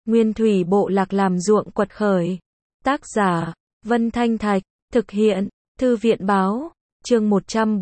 Nguyên thủy bộ lạc làm ruộng quật khởi. Tác giả, Vân Thanh Thạch, thực hiện, Thư viện báo, chương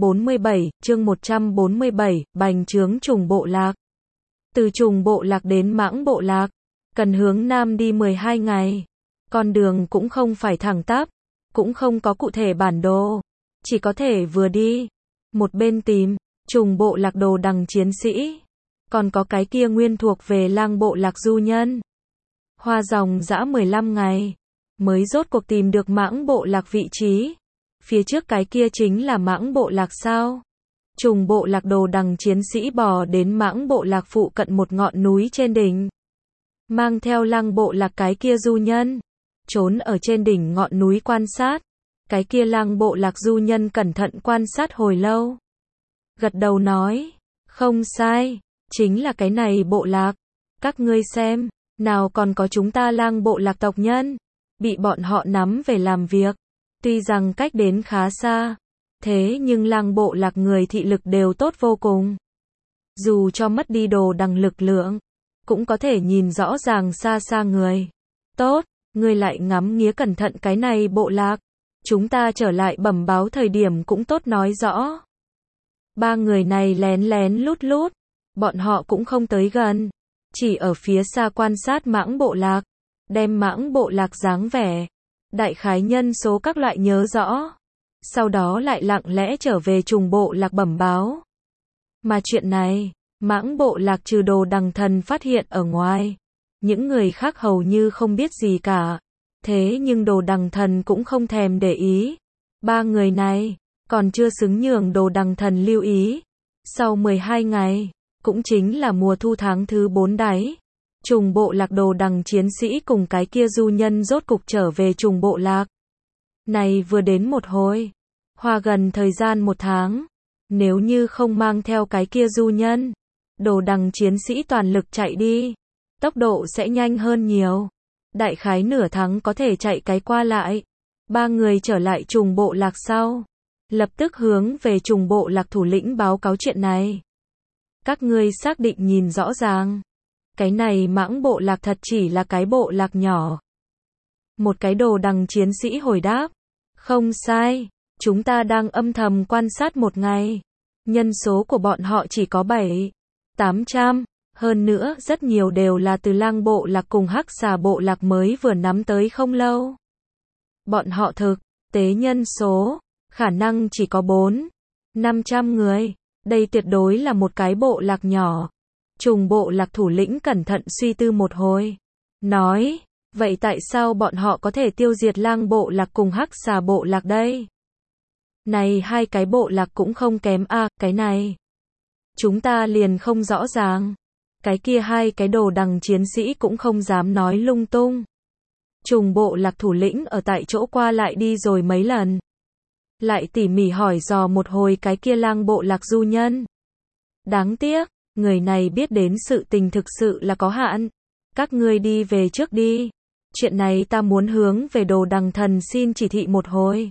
147, bành trướng trùng bộ lạc. Từ trùng bộ lạc đến mãng bộ lạc, cần hướng nam đi 12 ngày. Con đường cũng không phải thẳng tắp, cũng không có cụ thể bản đồ, chỉ có thể vừa đi, một bên tìm, trùng bộ lạc đồ đằng chiến sĩ. Còn có cái kia nguyên thuộc về lang bộ lạc du nhân. Hoa dòng dã 15 ngày, mới rốt cuộc tìm được mãng bộ lạc vị trí. Phía trước cái kia chính là mãng bộ lạc sao? Trùng bộ lạc đồ đằng chiến sĩ bò đến mãng bộ lạc phụ cận một ngọn núi trên đỉnh. Mang theo lang bộ lạc cái kia du nhân, trốn ở trên đỉnh ngọn núi quan sát. Cái kia lang bộ lạc du nhân cẩn thận quan sát hồi lâu. Gật đầu nói, không sai, chính là cái này bộ lạc. Các ngươi xem, nào còn có chúng ta lang bộ lạc tộc nhân, bị bọn họ nắm về làm việc. Tuy rằng cách đến khá xa, thế nhưng lang bộ lạc người thị lực đều tốt vô cùng. Dù cho mất đi đồ đằng lực lượng, cũng có thể nhìn rõ ràng xa xa người. Tốt, ngươi lại ngắm nghía cẩn thận cái này bộ lạc. Chúng ta trở lại bẩm báo thời điểm cũng tốt nói rõ. Ba người này lén lén lút lút, bọn họ cũng không tới gần, chỉ ở phía xa quan sát mãng bộ lạc, đem mãng bộ lạc dáng vẻ, đại khái nhân số các loại nhớ rõ. Sau đó lại lặng lẽ trở về trùng bộ lạc bẩm báo. Mà chuyện này, mãng bộ lạc trừ đồ đằng thần phát hiện ở ngoài, những người khác hầu như không biết gì cả. Thế nhưng đồ đằng thần cũng không thèm để ý. Ba người này, còn chưa xứng nhường đồ đằng thần lưu ý. Sau 12 ngày, cũng chính là mùa thu tháng thứ 4 đáy, trùng bộ lạc đồ đằng chiến sĩ cùng cái kia du nhân rốt cục trở về trùng bộ lạc. Này vừa đến một hồi, hoa gần thời gian 1 tháng, nếu như không mang theo cái kia du nhân, đồ đằng chiến sĩ toàn lực chạy đi, tốc độ sẽ nhanh hơn nhiều. Đại khái nửa tháng có thể chạy cái qua lại. Ba người trở lại trùng bộ lạc sau, lập tức hướng về trùng bộ lạc thủ lĩnh báo cáo chuyện này. Các ngươi xác định nhìn rõ ràng, cái này mãng bộ lạc thật chỉ là cái bộ lạc nhỏ. Một cái đồ đằng chiến sĩ hồi đáp, không sai, chúng ta đang âm thầm quan sát 1 ngày. Nhân số của bọn họ chỉ có 700-800. Hơn nữa, rất nhiều đều là từ lang bộ lạc cùng hắc xà bộ lạc mới vừa nắm tới không lâu. Bọn họ thực tế nhân số, khả năng chỉ có 400-500 người. Đây tuyệt đối là một cái bộ lạc nhỏ. Trùng bộ lạc thủ lĩnh cẩn thận suy tư một hồi. Nói, vậy tại sao bọn họ có thể tiêu diệt lang bộ lạc cùng hắc xà bộ lạc đây? Này hai cái bộ lạc cũng không kém cái này. Chúng ta liền không rõ ràng. Cái kia hai cái đồ đằng chiến sĩ cũng không dám nói lung tung. Trùng bộ lạc thủ lĩnh ở tại chỗ qua lại đi rồi mấy lần. Lại tỉ mỉ hỏi dò một hồi cái kia lang bộ lạc du nhân. Đáng tiếc, người này biết đến sự tình thực sự là có hạn. Các ngươi đi về trước đi. Chuyện này ta muốn hướng về đồ đằng thần xin chỉ thị một hồi.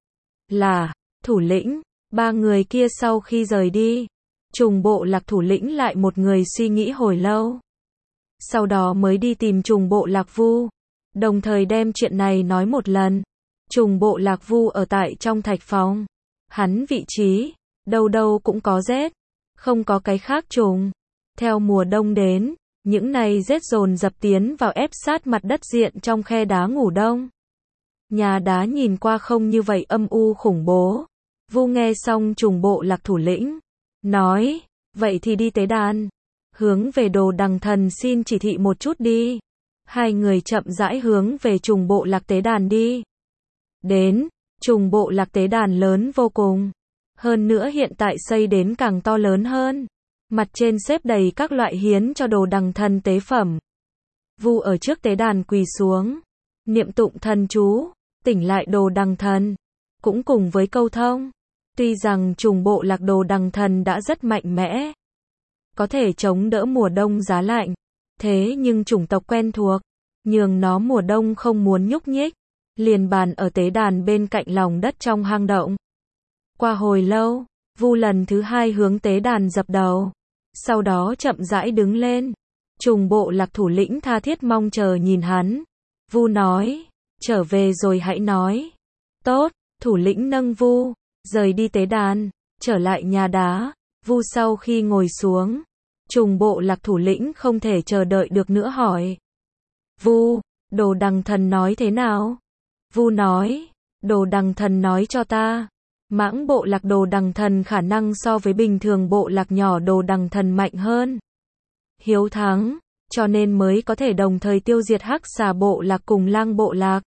Là, thủ lĩnh, ba người kia sau khi rời đi. Trùng bộ lạc thủ lĩnh lại một người suy nghĩ hồi lâu. Sau đó mới đi tìm trùng bộ lạc Vu. Đồng thời đem chuyện này nói một lần. Trùng bộ lạc Vu ở tại trong thạch phòng. Hắn vị trí, đâu đâu cũng có rết. Không có cái khác trùng. Theo mùa đông đến, những này rết dồn dập tiến vào ép sát mặt đất diện trong khe đá ngủ đông. Nhà đá nhìn qua không như vậy âm u khủng bố. Vu nghe xong trùng bộ lạc thủ lĩnh. Nói, vậy thì đi tế đàn. Hướng về đồ đằng thần xin chỉ thị một chút đi. Hai người chậm rãi hướng về trùng bộ lạc tế đàn đi. Đến, trùng bộ lạc tế đàn lớn vô cùng. Hơn nữa hiện tại xây đến càng to lớn hơn. Mặt trên xếp đầy các loại hiến cho đồ đằng thần tế phẩm. Vu ở trước tế đàn quỳ xuống. Niệm tụng thần chú, tỉnh lại đồ đằng thần. Cũng cùng với câu thông. Tuy rằng trùng bộ lạc đồ đằng thần đã rất mạnh mẽ, có thể chống đỡ mùa đông giá lạnh, thế nhưng chủng tộc quen thuộc, nhường nó mùa đông không muốn nhúc nhích, liền bàn ở tế đàn bên cạnh lòng đất trong hang động. Qua hồi lâu, Vu lần thứ 2 hướng tế đàn dập đầu, sau đó chậm rãi đứng lên, Trùng bộ lạc thủ lĩnh tha thiết mong chờ nhìn hắn. Vu nói, trở về rồi hãy nói. Tốt, thủ lĩnh nâng Vu, rời đi tế đàn, trở lại nhà đá. Vu sau khi ngồi xuống, trùng bộ lạc thủ lĩnh không thể chờ đợi được nữa hỏi. Vu, Đồ Đằng Thần nói thế nào? Vu nói, Đồ Đằng Thần nói cho ta. Mãng bộ lạc Đồ Đằng Thần khả năng so với bình thường bộ lạc nhỏ Đồ Đằng Thần mạnh hơn. Hiếu thắng, cho nên mới có thể đồng thời tiêu diệt Hắc Xà bộ lạc cùng Lang bộ lạc.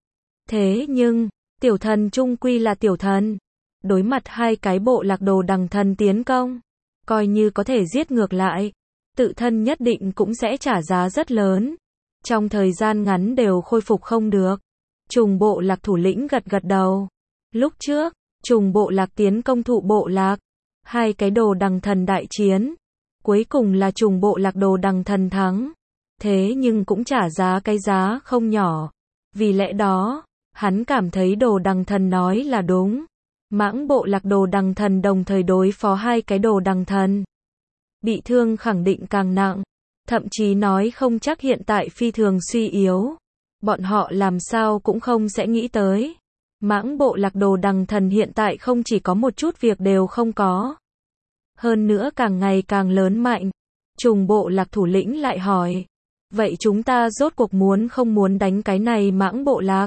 Thế nhưng, tiểu thần chung quy là tiểu thần. Đối mặt hai cái bộ lạc Đồ Đằng Thần tiến công, coi như có thể giết ngược lại, tự thân nhất định cũng sẽ trả giá rất lớn. Trong thời gian ngắn đều khôi phục không được. Trùng bộ lạc thủ lĩnh gật gật đầu. Lúc trước, trùng bộ lạc tiến công thụ bộ lạc. Hai cái Đồ Đằng Thần đại chiến. Cuối cùng là trùng bộ lạc Đồ Đằng Thần thắng. Thế nhưng cũng trả giá cái giá không nhỏ. Vì lẽ đó, hắn cảm thấy Đồ Đằng Thần nói là đúng. Mãng bộ lạc Đồ Đằng Thần đồng thời đối phó hai cái Đồ Đằng Thần. Bị thương khẳng định càng nặng. Thậm chí nói không chắc hiện tại phi thường suy yếu. Bọn họ làm sao cũng không sẽ nghĩ tới. Mãng bộ lạc Đồ Đằng Thần hiện tại không chỉ có một chút việc đều không có. Hơn nữa càng ngày càng lớn mạnh. Trùng bộ lạc thủ lĩnh lại hỏi. Vậy chúng ta rốt cuộc muốn không muốn đánh cái này mãng bộ lạc?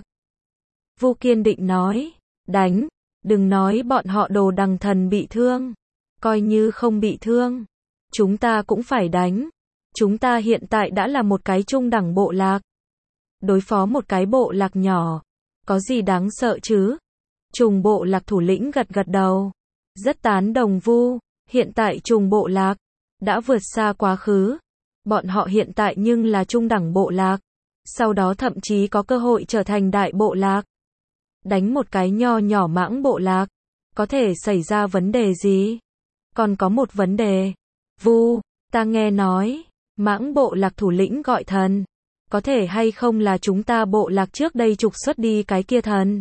Vu kiên định nói. Đánh. Đừng nói bọn họ Đồ Đằng Thần bị thương. Coi như không bị thương, chúng ta cũng phải đánh. Chúng ta hiện tại đã là một cái trung đẳng bộ lạc. Đối phó một cái bộ lạc nhỏ, có gì đáng sợ chứ? Trùng bộ lạc thủ lĩnh gật gật đầu. Rất tán đồng Vu, hiện tại trùng bộ lạc đã vượt xa quá khứ. Bọn họ hiện tại nhưng là trung đẳng bộ lạc. Sau đó thậm chí có cơ hội trở thành đại bộ lạc. Đánh một cái nho nhỏ mãng bộ lạc, có thể xảy ra vấn đề gì? Còn có một vấn đề. Vu, ta nghe nói, mãng bộ lạc thủ lĩnh gọi thần. Có thể hay không là chúng ta bộ lạc trước đây trục xuất đi cái kia thần?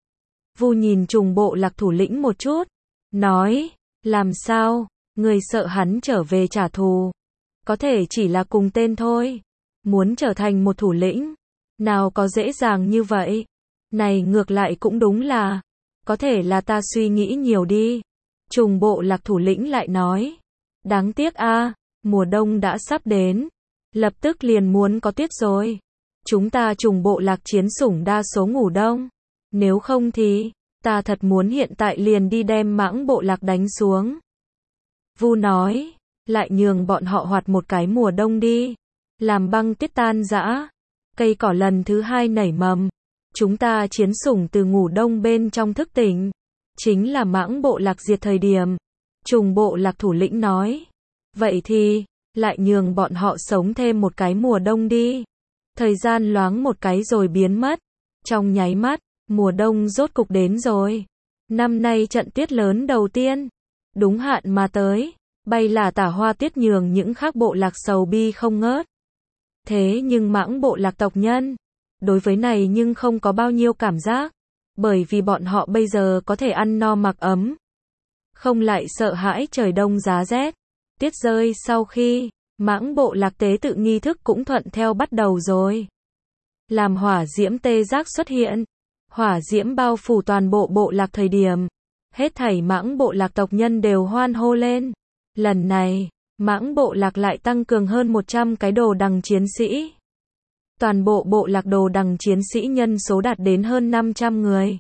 Vu nhìn trùng bộ lạc thủ lĩnh một chút. Nói, làm sao? Người sợ hắn trở về trả thù. Có thể chỉ là cùng tên thôi. Muốn trở thành một thủ lĩnh, nào có dễ dàng như vậy? Này ngược lại cũng đúng là, có thể là ta suy nghĩ nhiều đi. Trùng bộ lạc thủ lĩnh lại nói. Đáng tiếc a, mùa đông đã sắp đến. Lập tức liền muốn có tuyết rồi. Chúng ta trùng bộ lạc chiến sủng đa số ngủ đông. Nếu không thì, ta thật muốn hiện tại liền đi đem mãng bộ lạc đánh xuống. Vu nói, lại nhường bọn họ hoạt một cái mùa đông đi. Làm băng tuyết tan rã. Cây cỏ lần thứ hai nảy mầm. Chúng ta chiến sủng từ ngủ đông bên trong thức tỉnh. Chính là mãng bộ lạc diệt thời điểm. Trùng bộ lạc thủ lĩnh nói. Vậy thì, lại nhường bọn họ sống thêm một cái mùa đông đi. Thời gian loáng một cái rồi biến mất. Trong nháy mắt, mùa đông rốt cục đến rồi. Năm nay trận tuyết lớn đầu tiên. Đúng hạn mà tới. Bay là tả hoa tuyết nhường những khác bộ lạc sầu bi không ngớt. Thế nhưng mãng bộ lạc tộc nhân, đối với này nhưng không có bao nhiêu cảm giác. Bởi vì bọn họ bây giờ có thể ăn no mặc ấm. Không lại sợ hãi trời đông giá rét. Tuyết rơi sau khi, mãng bộ lạc tế tự nghi thức cũng thuận theo bắt đầu rồi. Làm hỏa diễm tê giác xuất hiện. Hỏa diễm bao phủ toàn bộ bộ lạc thời điểm. Hết thảy mãng bộ lạc tộc nhân đều hoan hô lên. Lần này, mãng bộ lạc lại tăng cường hơn 100 cái đồ đằng chiến sĩ. Toàn bộ bộ lạc đồ đằng chiến sĩ nhân số đạt đến hơn 500 người.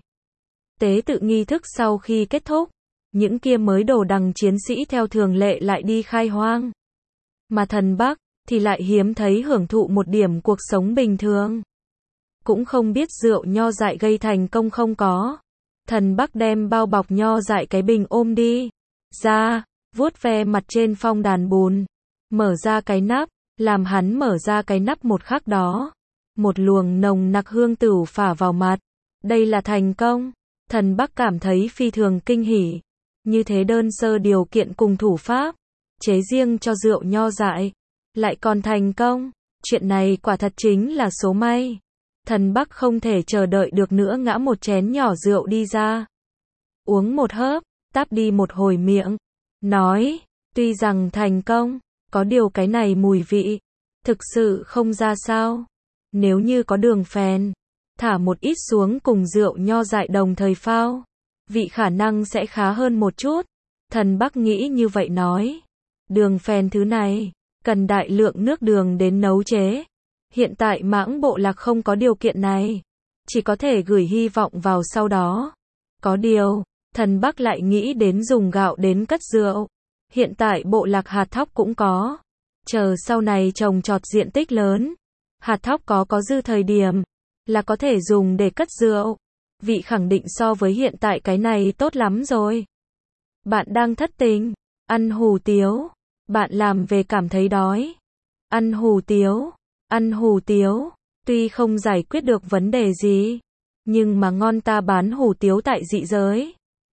Tế tự nghi thức sau khi kết thúc, những kia mới đồ đằng chiến sĩ theo thường lệ lại đi khai hoang. Mà thần Bắc, thì lại hiếm thấy hưởng thụ một điểm cuộc sống bình thường. Cũng không biết rượu nho dại gây thành công không có. Thần Bắc đem bao bọc nho dại cái bình ôm đi ra, vuốt ve mặt trên phong đàn bùn. Mở ra cái nắp, làm hắn mở ra cái nắp một khắc đó. Một luồng nồng nặc hương tửu phả vào mặt. Đây là thành công. Thần Bắc cảm thấy phi thường kinh hỉ. Như thế đơn sơ điều kiện cùng thủ pháp, chế riêng cho rượu nho dại, lại còn thành công. Chuyện này quả thật chính là số may. Thần Bắc không thể chờ đợi được nữa ngã một chén nhỏ rượu đi ra. Uống một hớp, táp đi một hồi miệng. Nói, tuy rằng thành công, có điều cái này mùi vị, Thực sự không ra sao? Nếu như có đường phèn, thả một ít xuống cùng rượu nho dại đồng thời phao, vị khả năng sẽ khá hơn một chút. Thần Bắc nghĩ như vậy nói. Đường phèn thứ này, cần đại lượng nước đường đến nấu chế. Hiện tại Mãng Bộ Lạc không có điều kiện này, chỉ có thể gửi hy vọng vào sau đó. Có điều, Thần Bắc lại nghĩ đến dùng gạo đến cất rượu. Hiện tại bộ lạc hạt thóc cũng có. Chờ sau này trồng trọt diện tích lớn, hạt thóc có dư thời điểm, là có thể dùng để cất rượu. Vị khẳng định so với hiện tại cái này tốt lắm rồi. Bạn đang thất tình, ăn hủ tiếu. Bạn làm về cảm thấy đói. Ăn hủ tiếu. Ăn hủ tiếu. Tuy không giải quyết được vấn đề gì, nhưng mà ngon, ta bán hủ tiếu tại dị giới.